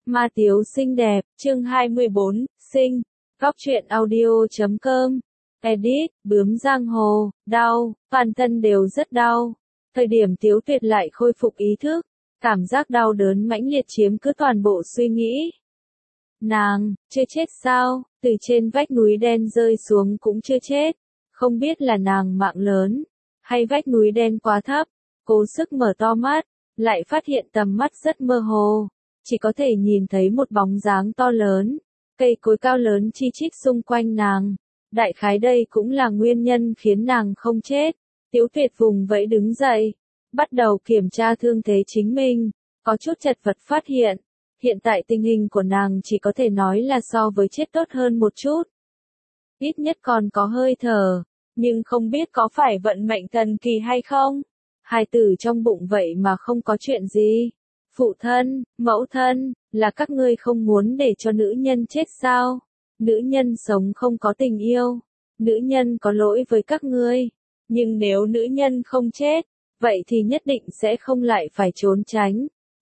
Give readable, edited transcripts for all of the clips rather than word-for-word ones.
Ma Tiếu xinh đẹp, chương 24, sinh. Góc truyện audio.com. Edit, bướm giang hồ, đau, toàn thân đều rất đau. Thời điểm Tiếu Tuyệt lại khôi phục ý thức, cảm giác đau đớn mãnh liệt chiếm cứ toàn bộ suy nghĩ. Nàng, chưa chết sao, từ trên vách núi đen rơi xuống cũng chưa chết. Không biết là nàng mạng lớn, hay vách núi đen quá thấp, cố sức mở to mắt, lại phát hiện tầm mắt rất mơ hồ. Chỉ có thể nhìn thấy một bóng dáng to lớn, cây cối cao lớn chi chít xung quanh nàng. Đại khái đây cũng là nguyên nhân khiến nàng không chết. Tiếu Tuyệt vùng vẫy đứng dậy, bắt đầu kiểm tra thương thế chính mình, có chút chật vật phát hiện. Hiện tại tình hình của nàng chỉ có thể nói là so với chết tốt hơn một chút. Ít nhất còn có hơi thở, nhưng không biết có phải vận mệnh thần kỳ hay không. Hài tử trong bụng vậy mà không có chuyện gì. Phụ thân, mẫu thân, là các ngươi không muốn để cho nữ nhân chết sao? Nữ nhân sống không có tình yêu. Nữ nhân có lỗi với các ngươi. Nhưng nếu nữ nhân không chết, vậy thì nhất định sẽ không lại phải trốn tránh.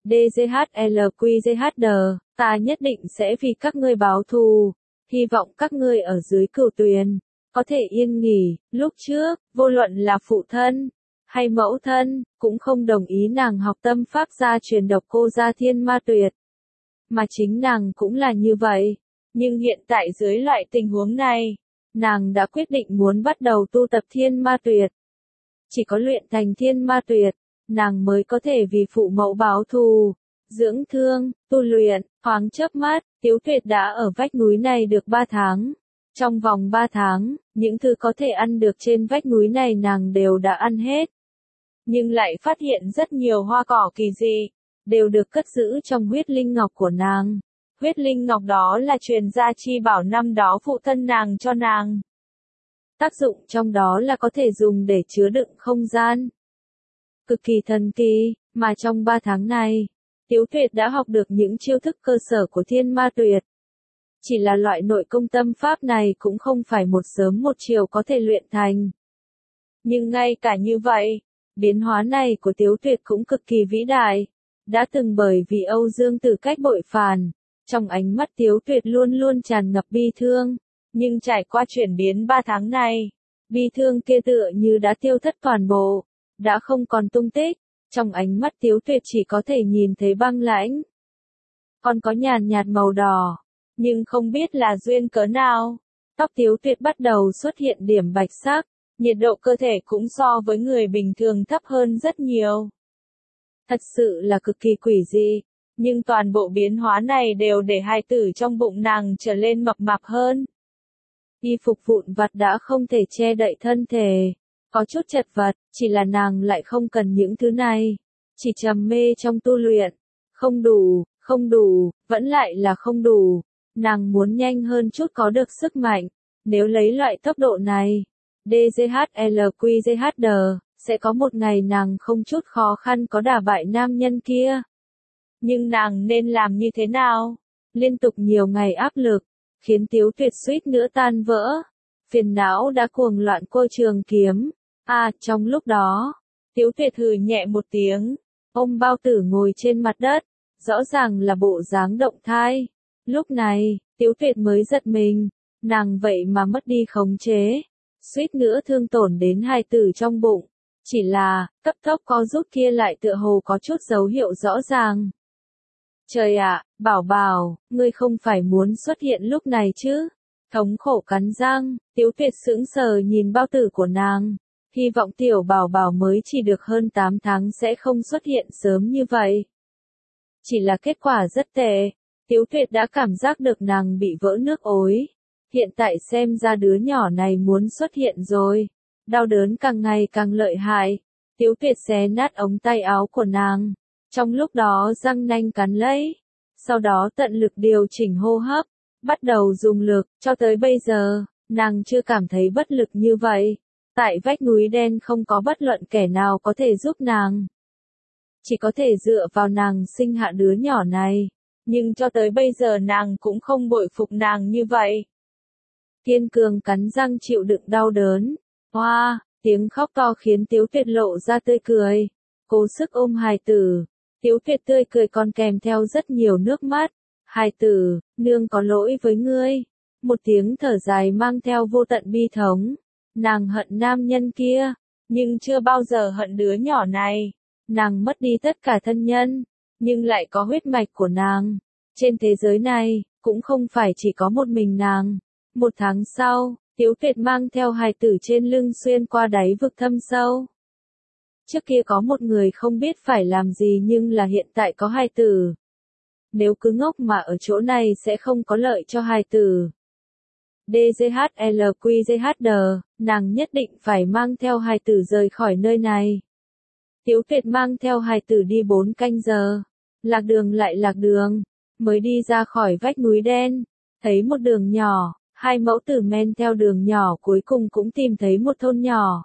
DGHLQGHD, ta nhất định sẽ vì các ngươi báo thù. Hy vọng các ngươi ở dưới cửu tuyền có thể yên nghỉ. Lúc trước, vô luận là phụ thân hay mẫu thân, cũng không đồng ý nàng học tâm pháp gia truyền độc cô gia thiên ma tuyệt. Mà chính nàng cũng là như vậy. Nhưng hiện tại dưới loại tình huống này, nàng đã quyết định muốn bắt đầu tu tập thiên ma tuyệt. Chỉ có luyện thành thiên ma tuyệt, nàng mới có thể vì phụ mẫu báo thù, dưỡng thương, tu luyện. Thoáng chớp mắt, Tiếu Tuyệt đã ở vách núi này được 3 tháng. Trong vòng 3 tháng, những thứ có thể ăn được trên vách núi này nàng đều đã ăn hết. Nhưng lại phát hiện rất nhiều hoa cỏ kỳ dị, đều được cất giữ trong huyết linh ngọc của nàng. Huyết linh ngọc đó là truyền gia chi bảo năm đó phụ thân nàng cho nàng. Tác dụng trong đó là có thể dùng để chứa đựng không gian. Cực kỳ thần kỳ, mà trong 3 tháng này, Tiếu Tuyệt đã học được những chiêu thức cơ sở của thiên ma tuyệt. Chỉ là loại nội công tâm pháp này cũng không phải một sớm một chiều có thể luyện thành. Nhưng ngay cả như vậy, biến hóa này của Tiếu Tuyệt cũng cực kỳ vĩ đại. Đã từng bởi vì Âu Dương Tử Cách bội phản, trong ánh mắt Tiếu Tuyệt luôn luôn tràn ngập bi thương. Nhưng trải qua chuyển biến 3 tháng này, bi thương kia tựa như đã tiêu thất toàn bộ, đã không còn tung tích. Trong ánh mắt Tiếu Tuyệt chỉ có thể nhìn thấy băng lãnh. Còn có nhàn nhạt màu đỏ, nhưng không biết là duyên cớ nào. Tóc Tiếu Tuyệt bắt đầu xuất hiện điểm bạch sắc, nhiệt độ cơ thể cũng so với người bình thường thấp hơn rất nhiều. Thật sự là cực kỳ quỷ dị, nhưng toàn bộ biến hóa này đều để hài tử trong bụng nàng trở lên mập mạp hơn. Y phục vụn vặt đã không thể che đậy thân thể, có chút chật vật, chỉ là nàng lại không cần những thứ này, chỉ trầm mê trong tu luyện. Không đủ, vẫn lại là không đủ. Nàng muốn nhanh hơn chút có được sức mạnh, nếu lấy loại tốc độ này, DGHLQGHD, sẽ có một ngày nàng không chút khó khăn có đả bại nam nhân kia. Nhưng nàng nên làm như thế nào? Liên tục nhiều ngày áp lực, khiến Tiếu Tuyệt suýt nữa tan vỡ. Phiền não đã cuồng loạn cô trường kiếm. Trong lúc đó, Tiếu Tuyệt hừ nhẹ một tiếng, ôm bao tử ngồi trên mặt đất, rõ ràng là bộ dáng động thai. Lúc này, Tiếu Tuyệt mới giật mình, nàng vậy mà mất đi khống chế, suýt nữa thương tổn đến hài tử trong bụng. Chỉ là, cấp tốc co rút kia lại tựa hồ có chút dấu hiệu rõ ràng. Trời ạ, bảo bảo, ngươi không phải muốn xuất hiện lúc này chứ? Thống khổ cắn răng, Tiếu Tuyệt sững sờ nhìn bao tử của nàng. Hy vọng tiểu bảo bảo mới chỉ được hơn 8 tháng sẽ không xuất hiện sớm như vậy. Chỉ là kết quả rất tệ. Tiếu Tuyệt đã cảm giác được nàng bị vỡ nước ối. Hiện tại xem ra đứa nhỏ này muốn xuất hiện rồi. Đau đớn càng ngày càng lợi hại. Tiếu Tuyệt xé nát ống tay áo của nàng. Trong lúc đó răng nanh cắn lấy. Sau đó tận lực điều chỉnh hô hấp. Bắt đầu dùng lực, cho tới bây giờ, nàng chưa cảm thấy bất lực như vậy. Tại vách núi đen không có bất luận kẻ nào có thể giúp nàng. Chỉ có thể dựa vào nàng sinh hạ đứa nhỏ này. Nhưng cho tới bây giờ nàng cũng không bội phục nàng như vậy. Kiên cường cắn răng chịu đựng đau đớn. Tiếng khóc to khiến Tiếu Tuyệt lộ ra tươi cười. Cố sức ôm hài tử. Tiếu Tuyệt tươi cười còn kèm theo rất nhiều nước mắt. Hài tử, nương có lỗi với ngươi. Một tiếng thở dài mang theo vô tận bi thống. Nàng hận nam nhân kia, nhưng chưa bao giờ hận đứa nhỏ này. Nàng mất đi tất cả thân nhân, nhưng lại có huyết mạch của nàng. Trên thế giới này, cũng không phải chỉ có một mình nàng. Một tháng sau, Tiếu Tuyệt mang theo hài tử trên lưng xuyên qua đáy vực thâm sâu. Trước kia có một người không biết phải làm gì nhưng là hiện tại có hài tử. Nếu cứ ngốc mà ở chỗ này sẽ không có lợi cho hài tử. DGHLQGHD, nàng nhất định phải mang theo hài tử rời khỏi nơi này. Tiếu Tuyệt mang theo hài tử đi 4 canh giờ. Lạc đường lại lạc đường, mới đi ra khỏi vách núi đen, thấy một đường nhỏ, hai mẫu tử men theo đường nhỏ cuối cùng cũng tìm thấy một thôn nhỏ.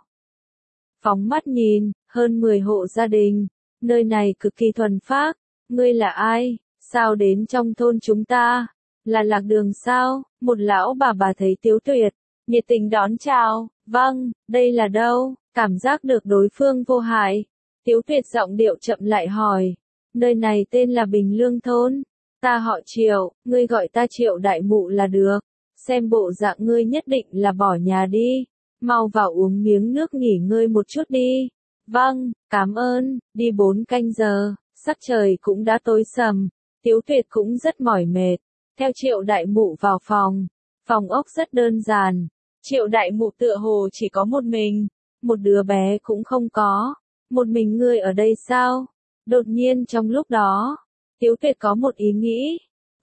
Phóng mắt nhìn, hơn 10 hộ gia đình, nơi này cực kỳ thuần phác. Ngươi là ai? Sao đến trong thôn chúng ta? Là lạc đường sao? Một lão bà thấy Tiếu Tuyệt, nhiệt tình đón chào. Vâng, đây là đâu? Cảm giác được đối phương vô hại. Tiếu Tuyệt giọng điệu chậm lại hỏi. Nơi này tên là Bình Lương Thôn. Ta họ Triệu, ngươi gọi ta Triệu đại mụ là được. Xem bộ dạng ngươi nhất định là bỏ nhà đi. Mau vào uống miếng nước nghỉ ngơi một chút đi. Vâng, cảm ơn. Đi 4 canh giờ, sắc trời cũng đã tối sầm. Tiếu Tuyệt cũng rất mỏi mệt. Theo Triệu đại mụ vào phòng. Phòng ốc rất đơn giản. Triệu đại mụ tựa hồ chỉ có một mình. Một đứa bé cũng không có. Một mình ngươi ở đây sao? Đột nhiên trong lúc đó, Tiếu Tuyệt có một ý nghĩ.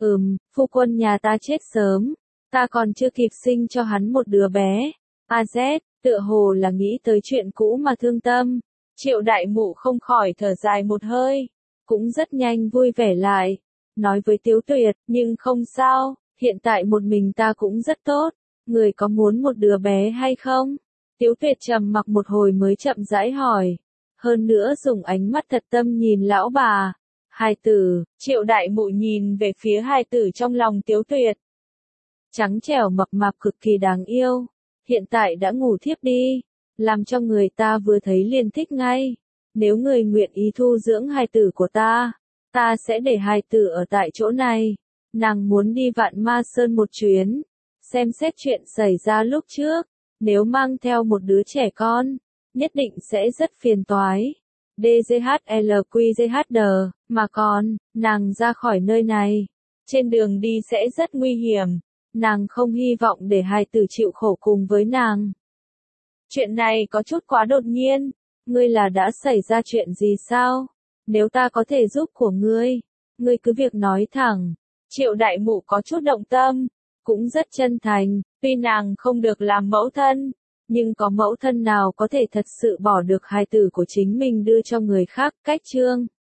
Phu quân nhà ta chết sớm. Ta còn chưa kịp sinh cho hắn một đứa bé. AZ, tựa hồ là nghĩ tới chuyện cũ mà thương tâm. Triệu đại mụ không khỏi thở dài một hơi. Cũng rất nhanh vui vẻ lại. Nói với Tiếu Tuyệt, nhưng không sao, hiện tại một mình ta cũng rất tốt. Người có muốn một đứa bé hay không? Tiếu Tuyệt trầm mặc một hồi mới chậm rãi hỏi. Hơn nữa dùng ánh mắt thật tâm nhìn lão bà. Hài tử, Triệu đại mụ nhìn về phía hài tử trong lòng Tiếu Tuyệt. Trắng trẻo mập mạp cực kỳ đáng yêu. Hiện tại đã ngủ thiếp đi. Làm cho người ta vừa thấy liền thích ngay. Nếu người nguyện ý thu dưỡng hài tử của ta, ta sẽ để hài tử ở tại chỗ này. Nàng muốn đi Vạn Ma Sơn một chuyến. Xem xét chuyện xảy ra lúc trước. Nếu mang theo một đứa trẻ con, nhất định sẽ rất phiền toái. DGHLQGHD, mà còn, nàng ra khỏi nơi này. Trên đường đi sẽ rất nguy hiểm. Nàng không hy vọng để hài tử chịu khổ cùng với nàng. Chuyện này có chút quá đột nhiên. Ngươi là đã xảy ra chuyện gì sao? Nếu ta có thể giúp của ngươi cứ việc nói thẳng. Triệu đại mụ có chút động tâm, cũng rất chân thành. Tuy nàng không được làm mẫu thân, nhưng có mẫu thân nào có thể thật sự bỏ được hài tử của chính mình đưa cho người khác. Cách chương